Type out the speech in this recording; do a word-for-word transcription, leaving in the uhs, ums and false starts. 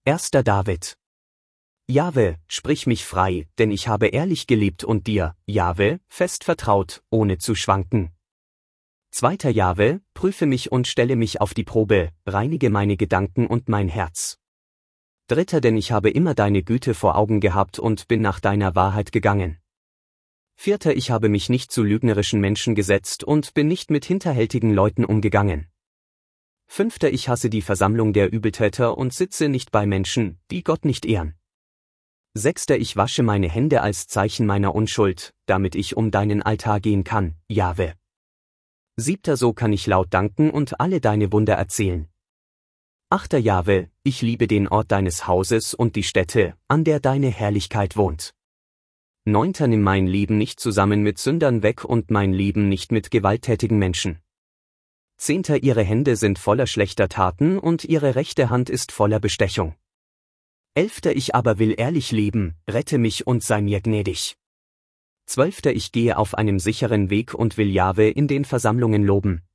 Erster David. Jahwe, sprich mich frei, denn ich habe ehrlich geliebt und dir, Jahwe, fest vertraut, ohne zu schwanken. Zweiter Jahwe, prüfe mich und stelle mich auf die Probe, reinige meine Gedanken und mein Herz. Dritter, denn ich habe immer deine Güte vor Augen gehabt und bin nach deiner Wahrheit gegangen. Vierter, ich habe mich nicht zu lügnerischen Menschen gesetzt und bin nicht mit hinterhältigen Leuten umgegangen. Fünfter, ich hasse die Versammlung der Übeltäter und sitze nicht bei Menschen, die Gott nicht ehren. Sechster, ich wasche meine Hände als Zeichen meiner Unschuld, damit ich um deinen Altar gehen kann, Jahwe. Siebter, so kann ich laut danken und alle deine Wunder erzählen. Achter Jahwe, ich liebe den Ort deines Hauses und die Stätte, an der deine Herrlichkeit wohnt. Neunter, nimm mein Leben nicht zusammen mit Sündern weg und mein Leben nicht mit gewalttätigen Menschen. Zehnter, ihre Hände sind voller schlechter Taten und ihre rechte Hand ist voller Bestechung. Elfter, ich aber will ehrlich leben, rette mich und sei mir gnädig. Zwölfter, ich gehe auf einem sicheren Weg und will Jahwe in den Versammlungen loben.